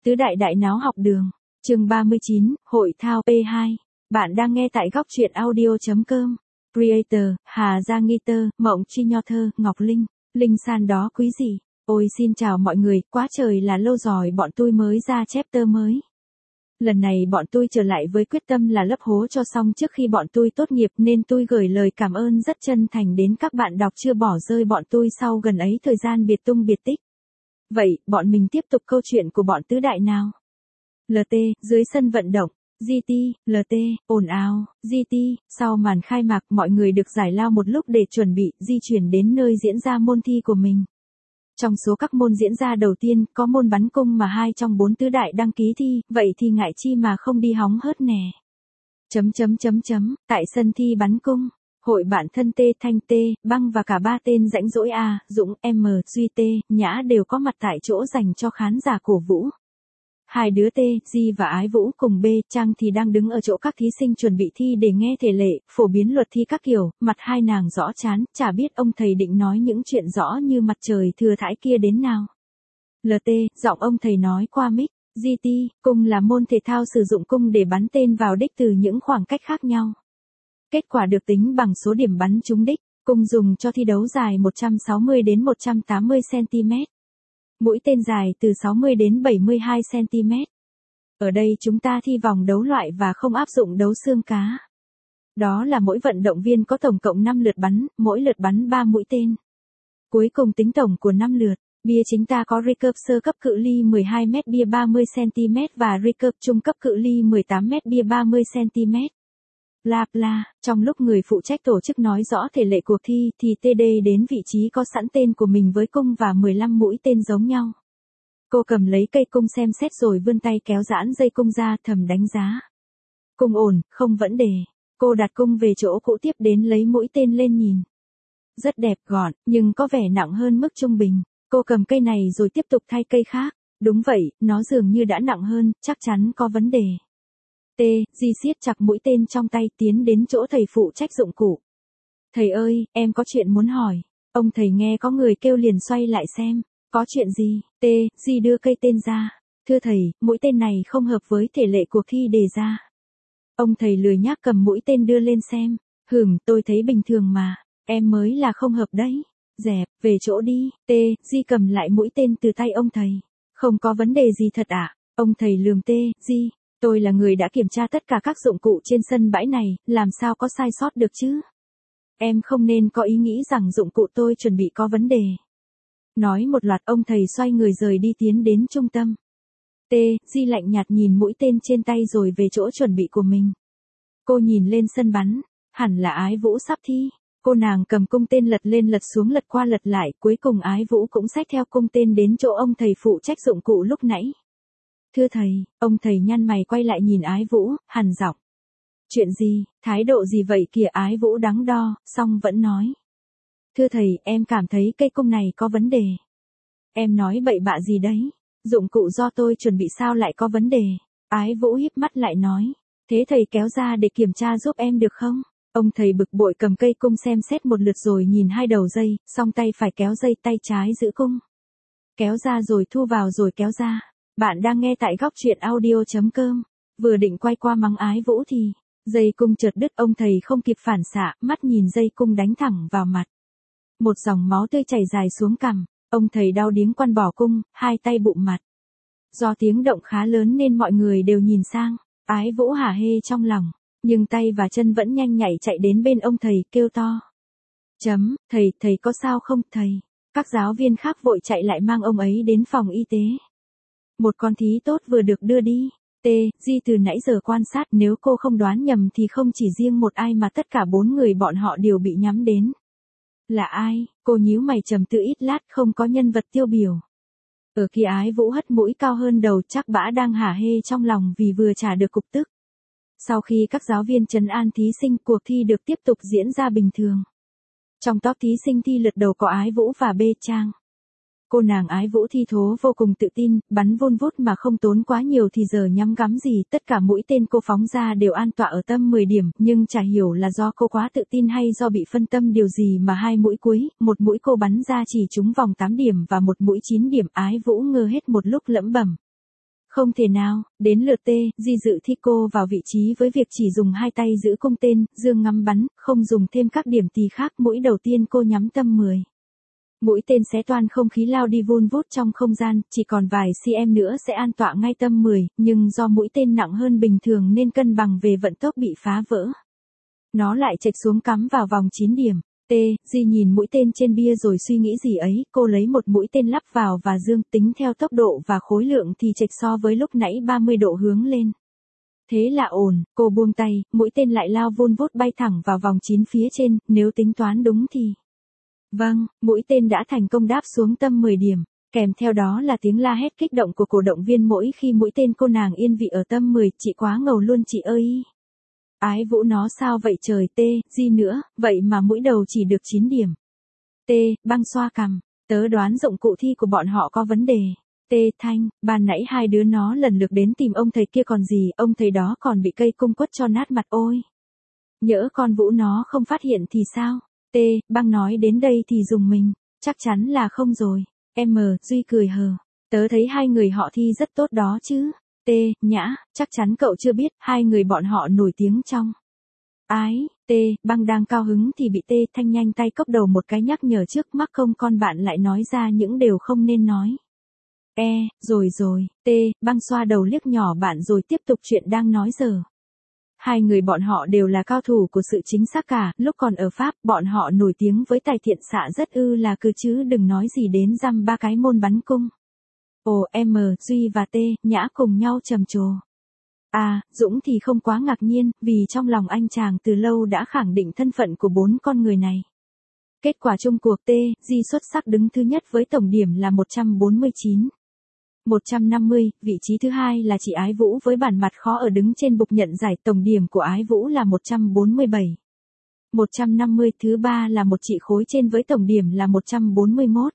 Tứ đại đại náo học đường, chương 39, hội thao P2. Bạn đang nghe tại góc truyện audio.com. Creator, Hà Giang Nghi Tơ, Mộng Chi Nho Thơ, Ngọc Linh, Linh San đó quý gì. Ôi xin chào mọi người, quá trời là lâu rồi bọn tôi mới ra chapter mới. Lần này bọn tôi trở lại với quyết tâm là lấp hố cho xong trước khi bọn tôi tốt nghiệp nên tôi gửi lời cảm ơn rất chân thành đến các bạn đọc chưa bỏ rơi bọn tôi sau gần ấy thời gian biệt tung biệt tích. Vậy, bọn mình tiếp tục câu chuyện của bọn tứ đại nào. LT, dưới sân vận động, GT, LT, ồn ào, GT, sau màn khai mạc mọi người được giải lao một lúc để chuẩn bị di chuyển đến nơi diễn ra môn thi của mình. Trong số các môn diễn ra đầu tiên, có môn bắn cung mà 2 trong 4 tứ đại đăng ký thi, vậy thì ngại chi mà không đi hóng hớt nè. Tại sân thi bắn cung, hội bạn thân T, Thanh T, Băng và cả 3 tên rãnh rỗi A, Dũng, M, Duy T, Nhã đều có mặt tại chỗ dành cho khán giả cổ vũ. Hai đứa T, Di và Ái Vũ cùng B, Trang thì đang đứng ở chỗ các thí sinh chuẩn bị thi để nghe thể lệ, phổ biến luật thi các kiểu, mặt hai nàng rõ chán, chả biết ông thầy định nói những chuyện rõ như mặt trời thừa thãi kia đến nào. LT, giọng ông thầy nói qua mic, GT, cung là môn thể thao sử dụng cung để bắn tên vào đích từ những khoảng cách khác nhau. Kết quả được tính bằng số điểm bắn trúng đích, cung dùng cho thi đấu dài 160 đến 180 cm. Mũi tên dài từ 60 đến 72 cm. Ở đây chúng ta thi vòng đấu loại và không áp dụng đấu xương cá. Đó là mỗi vận động viên có tổng cộng 5 lượt bắn, mỗi lượt bắn 3 mũi tên. Cuối cùng tính tổng của 5 lượt, bia chính ta có recurve sơ cấp cự ly 12m bia 30 cm và recurve trung cấp cự ly 18m bia 30 cm. Bla bla, trong lúc người phụ trách tổ chức nói rõ thể lệ cuộc thi thì TD đến vị trí có sẵn tên của mình với cung và 15 mũi tên giống nhau. Cô cầm lấy cây cung xem xét rồi vươn tay kéo giãn dây cung ra thầm đánh giá. Cung ổn, không vấn đề. Cô đặt cung về chỗ cũ tiếp đến lấy mũi tên lên nhìn. Rất đẹp gọn, nhưng có vẻ nặng hơn mức trung bình. Cô cầm cây này rồi tiếp tục thay cây khác. Đúng vậy, nó dường như đã nặng hơn, chắc chắn có vấn đề. T, Di siết chặt mũi tên trong tay tiến đến chỗ thầy phụ trách dụng cụ. Thầy ơi, em có chuyện muốn hỏi. Ông thầy nghe có người kêu liền xoay lại xem. Có chuyện gì? T, Di đưa cây tên ra. Thưa thầy, mũi tên này không hợp với thể lệ cuộc thi đề ra. Ông thầy lười nhác cầm mũi tên đưa lên xem. Tôi thấy bình thường mà. Em mới là không hợp đấy. Dẹp, về chỗ đi. T, Di cầm lại mũi tên từ tay ông thầy. Không có vấn đề gì thật ạ. Ông thầy lườm T, Di. Tôi là người đã kiểm tra tất cả các dụng cụ trên sân bãi này, làm sao có sai sót được chứ? Em không nên có ý nghĩ rằng dụng cụ tôi chuẩn bị có vấn đề. Nói một loạt ông thầy xoay người rời đi tiến đến trung tâm. T, Di lạnh nhạt nhìn mũi tên trên tay rồi về chỗ chuẩn bị của mình. Cô nhìn lên sân bắn, hẳn là Ái Vũ sắp thi. Cô nàng cầm cung tên lật lên lật xuống lật qua lật lại, cuối cùng Ái Vũ cũng xách theo cung tên đến chỗ ông thầy phụ trách dụng cụ lúc nãy. Thưa thầy, ông thầy nhăn mày quay lại nhìn Ái Vũ, hằn giọng. Chuyện gì, thái độ gì vậy kìa? Ái Vũ đắn đo, xong vẫn nói. Thưa thầy, em cảm thấy cây cung này có vấn đề. Em nói bậy bạ gì đấy? Dụng cụ do tôi chuẩn bị sao lại có vấn đề? Ái Vũ híp mắt lại nói. Thế thầy kéo ra để kiểm tra giúp em được không? Ông thầy bực bội cầm cây cung xem xét một lượt rồi nhìn hai đầu dây, song tay phải kéo dây tay trái giữ cung. Kéo ra rồi thu vào rồi kéo ra. Bạn đang nghe tại góc truyện audio.com. Vừa định quay qua mắng Ái Vũ thì dây cung chợt đứt, ông thầy không kịp phản xạ, mắt nhìn dây cung đánh thẳng vào mặt. Một dòng máu tươi chảy dài xuống cằm, ông thầy đau điếng quằn bỏ cung, hai tay bụm mặt. Do tiếng động khá lớn nên mọi người đều nhìn sang, Ái Vũ hả hê trong lòng, nhưng tay và chân vẫn nhanh nhạy chạy đến bên ông thầy kêu to. Thầy có sao không thầy? Các giáo viên khác vội chạy lại mang ông ấy đến phòng y tế. Một con thí tốt vừa được đưa đi. T, Di từ nãy giờ quan sát, nếu cô không đoán nhầm thì không chỉ riêng một ai mà tất cả 4 người bọn họ đều bị nhắm đến. Là ai? Cô nhíu mày trầm tư ít lát, không có nhân vật tiêu biểu. Ở kia Ái Vũ hất mũi cao hơn đầu, chắc bã đang hả hê trong lòng vì vừa trả được cục tức. Sau khi các giáo viên trấn an thí sinh, cuộc thi được tiếp tục diễn ra bình thường. Trong top thí sinh thi lượt đầu có Ái Vũ và B Trang. Cô nàng Ái Vũ thi thố vô cùng tự tin, bắn vun vút mà không tốn quá nhiều thì giờ nhắm gắm gì, tất cả mũi tên cô phóng ra đều an tọa ở tâm 10 điểm, nhưng chả hiểu là do cô quá tự tin hay do bị phân tâm điều gì mà hai mũi cuối, một mũi cô bắn ra chỉ trúng vòng 8 điểm và một mũi 9 điểm. Ái Vũ ngơ hết một lúc lẩm bẩm. Không thể nào, đến lượt T, Di dự thi cô vào vị trí với việc chỉ dùng hai tay giữ cung tên, dương ngắm bắn, không dùng thêm các điểm tì khác. Mũi đầu tiên cô nhắm tâm 10. Mũi tên xé toan không khí lao đi vun vút trong không gian, chỉ còn vài cm nữa sẽ an tọa ngay tâm 10, nhưng do mũi tên nặng hơn bình thường nên cân bằng về vận tốc bị phá vỡ. Nó lại chệch xuống cắm vào vòng 9 điểm. T, Di nhìn mũi tên trên bia rồi suy nghĩ gì ấy, cô lấy một mũi tên lắp vào và dương, tính theo tốc độ và khối lượng thì chệch so với lúc nãy 30 độ hướng lên. Thế là ổn, cô buông tay, mũi tên lại lao vun vút bay thẳng vào vòng 9 phía trên, nếu tính toán đúng thì. Vâng, mũi tên đã thành công đáp xuống tâm 10 điểm, kèm theo đó là tiếng la hét kích động của cổ động viên mỗi khi mũi tên cô nàng yên vị ở tâm 10, chị quá ngầu luôn chị ơi. Ái Vũ nó sao vậy trời. T, Di nữa, vậy mà mũi đầu chỉ được 9 điểm. T, Băng xoa cằm, tớ đoán dụng cụ thi của bọn họ có vấn đề. T, Thanh, ban nãy hai đứa nó lần lượt đến tìm ông thầy kia còn gì, ông thầy đó còn bị cây cung quất cho nát mặt ôi. Nhỡ con Vũ nó không phát hiện thì sao? T, Băng nói đến đây thì dùng mình, chắc chắn là không rồi. M, Duy cười hờ, tớ thấy hai người họ thi rất tốt đó chứ. T, Nhã, chắc chắn cậu chưa biết, hai người bọn họ nổi tiếng trong. Ái, T, Băng đang cao hứng thì bị T, Thanh nhanh tay cốc đầu một cái nhắc nhở trước mắc không con bạn lại nói ra những điều không nên nói. Rồi, T, Băng xoa đầu liếc nhỏ bạn rồi tiếp tục chuyện đang nói giờ. Hai người bọn họ đều là cao thủ của sự chính xác cả, lúc còn ở Pháp, bọn họ nổi tiếng với tài thiện xạ rất là cứ chứ đừng nói gì đến dăm ba cái môn bắn cung. Ồ, M, Duy và T, Nhã cùng nhau trầm trồ. Dũng thì không quá ngạc nhiên, vì trong lòng anh chàng từ lâu đã khẳng định thân phận của bốn con người này. Kết quả chung cuộc T, Di xuất sắc đứng thứ nhất với tổng điểm là 149. 150, vị trí thứ hai là chị Ái Vũ với bản mặt khó ở đứng trên bục nhận giải, tổng điểm của Ái Vũ là 147. 150, thứ ba là một chị khối trên với tổng điểm là 141.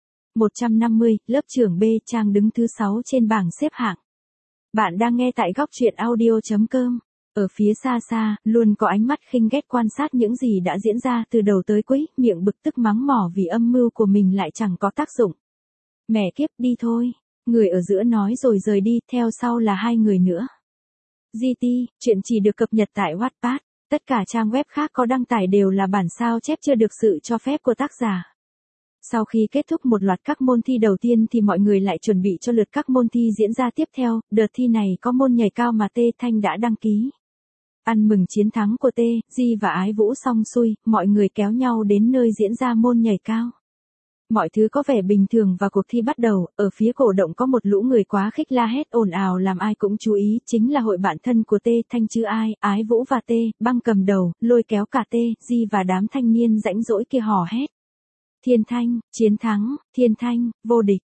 150, lớp trưởng B Trang đứng thứ 6 trên bảng xếp hạng. Bạn đang nghe tại góc truyện audio.com. Ở phía xa xa, luôn có ánh mắt khinh ghét quan sát những gì đã diễn ra từ đầu tới cuối, miệng bực tức mắng mỏ vì âm mưu của mình lại chẳng có tác dụng. Mẹ kiếp, đi thôi. Người ở giữa nói rồi rời đi, theo sau là hai người nữa. GT, chuyện chỉ được cập nhật tại Wattpad. Tất cả trang web khác có đăng tải đều là bản sao chép chưa được sự cho phép của tác giả. Sau khi kết thúc một loạt các môn thi đầu tiên thì mọi người lại chuẩn bị cho lượt các môn thi diễn ra tiếp theo, đợt thi này có môn nhảy cao mà T, Thanh đã đăng ký. Ăn mừng chiến thắng của T, Di và Ái Vũ xong xuôi, mọi người kéo nhau đến nơi diễn ra môn nhảy cao. Mọi thứ có vẻ bình thường và cuộc thi bắt đầu, ở phía cổ động có một lũ người quá khích la hét ồn ào làm ai cũng chú ý, chính là hội bạn thân của T, Thanh chứ ai, Ái Vũ và T, Băng cầm đầu, lôi kéo cả T, Di và đám thanh niên rãnh rỗi kia hò hét. Thiên Thanh, chiến thắng, Thiên Thanh, vô địch,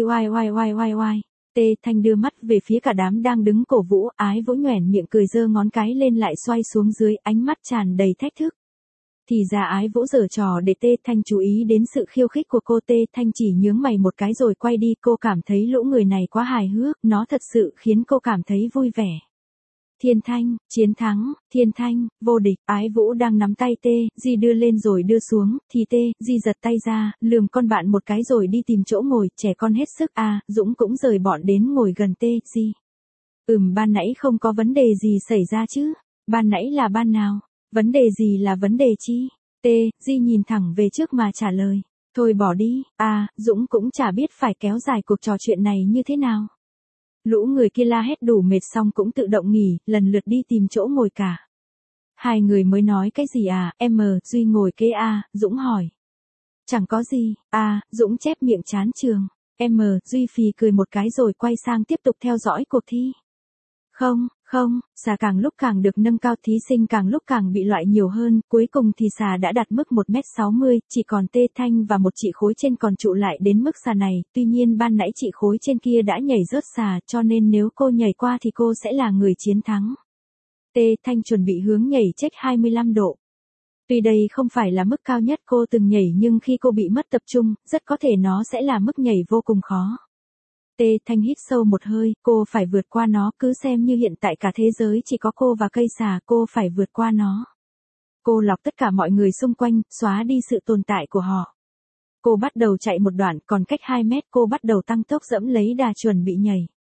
DIYYYYY. T, Thanh đưa mắt về phía cả đám đang đứng cổ vũ, Ái Vũ nhoẻn miệng cười giơ ngón cái lên lại xoay xuống dưới, ánh mắt tràn đầy thách thức. Thì ra Ái Vũ giở trò để T, Thanh chú ý đến sự khiêu khích của cô. T, Thanh chỉ nhướng mày một cái rồi quay đi, cô cảm thấy lũ người này quá hài hước, nó thật sự khiến cô cảm thấy vui vẻ. Thiên Thanh, chiến thắng, Thiên Thanh, vô địch, Ái Vũ đang nắm tay T, Di đưa lên rồi đưa xuống, thì T, Di giật tay ra, lườm con bạn một cái rồi đi tìm chỗ ngồi, trẻ con hết sức. Dũng cũng rời bọn đến ngồi gần T, Di. Ban nãy không có vấn đề gì xảy ra chứ? Ban nãy là ban nào? Vấn đề gì là vấn đề chi? T, Di nhìn thẳng về trước mà trả lời. Thôi bỏ đi, Dũng cũng chả biết phải kéo dài cuộc trò chuyện này như thế nào. Lũ người kia la hét đủ mệt xong cũng tự động nghỉ, lần lượt đi tìm chỗ ngồi cả. Hai người mới nói cái gì M, Duy ngồi kế Dũng hỏi. Chẳng có gì, Dũng chép miệng chán trường. M, Duy phì cười một cái rồi quay sang tiếp tục theo dõi cuộc thi. Không, xà càng lúc càng được nâng cao, thí sinh càng lúc càng bị loại nhiều hơn, cuối cùng thì xà đã đạt mức 1m60, chỉ còn T, Thanh và một chị khối trên còn trụ lại đến mức xà này, tuy nhiên ban nãy chị khối trên kia đã nhảy rớt xà, cho nên nếu cô nhảy qua thì cô sẽ là người chiến thắng. T, Thanh chuẩn bị hướng nhảy check 25 độ. Tuy đây không phải là mức cao nhất cô từng nhảy nhưng khi cô bị mất tập trung, rất có thể nó sẽ là mức nhảy vô cùng khó. T, Thanh hít sâu một hơi, cô phải vượt qua nó, cứ xem như hiện tại cả thế giới chỉ có cô và cây xà, cô phải vượt qua nó. Cô lọc tất cả mọi người xung quanh, xóa đi sự tồn tại của họ. Cô bắt đầu chạy một đoạn, còn cách 2 mét cô bắt đầu tăng tốc dẫm lấy đà chuẩn bị nhảy.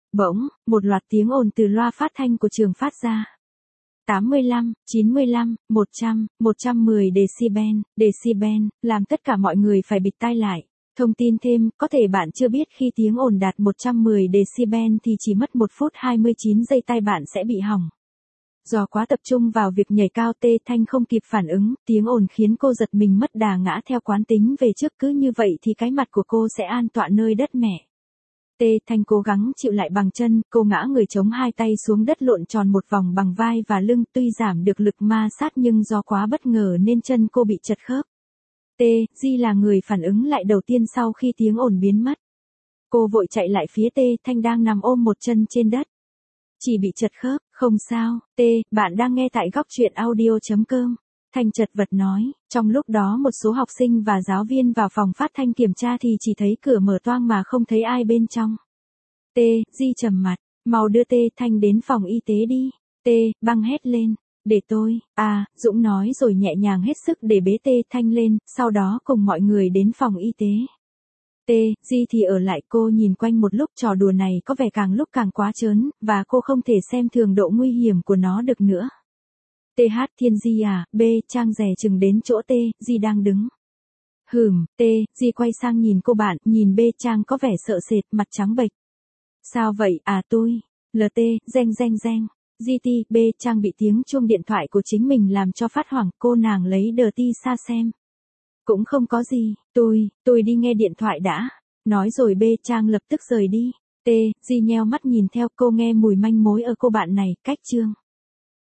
Bỗng, một loạt tiếng ồn từ loa phát thanh của trường phát ra. 85, 95, 100, 110 decibel, làm tất cả mọi người phải bịt tai lại. Thông tin thêm, có thể bạn chưa biết khi tiếng ồn đạt 110 decibel thì chỉ mất 1 phút 29 giây tai bạn sẽ bị hỏng. Do quá tập trung vào việc nhảy cao, Tê Thanh không kịp phản ứng, tiếng ồn khiến cô giật mình mất đà ngã theo quán tính về trước, cứ như vậy thì cái mặt của cô sẽ an tọa nơi đất mẹ. Tê Thanh cố gắng chịu lại bằng chân, cô ngã người chống hai tay xuống đất lộn tròn một vòng bằng vai và lưng, tuy giảm được lực ma sát nhưng do quá bất ngờ nên chân cô bị trật khớp. Di là người phản ứng lại đầu tiên sau khi tiếng ồn biến mất. Cô vội chạy lại phía Tê Thanh đang nằm ôm một chân trên đất. Chỉ bị trật khớp, không sao. Bạn đang nghe tại góc truyện audio.com. Thanh chật vật nói, trong lúc đó một số học sinh và giáo viên vào phòng phát thanh kiểm tra thì chỉ thấy cửa mở toang mà không thấy ai bên trong. Di trầm mặt, mau đưa Thanh đến phòng y tế đi. Băng hét lên, để tôi, Dũng nói rồi nhẹ nhàng hết sức để bế Thanh lên, sau đó cùng mọi người đến phòng y tế. Di thì ở lại, cô nhìn quanh một lúc, trò đùa này có vẻ càng lúc càng quá trớn, và cô không thể xem thường độ nguy hiểm của nó được nữa. Thiên Di à, Trang dè chừng đến chỗ Di đang đứng. Di quay sang nhìn cô bạn, nhìn Trang có vẻ sợ sệt, mặt trắng bệch. Sao vậy, tôi, reng. Trang bị tiếng chuông điện thoại của chính mình làm cho phát hoảng, cô nàng lấy đờ ti xa xem. Cũng không có gì, tôi đi nghe điện thoại đã. Nói rồi Trang lập tức rời đi. Di nheo mắt nhìn theo, cô nghe mùi manh mối ở cô bạn này, cách chương.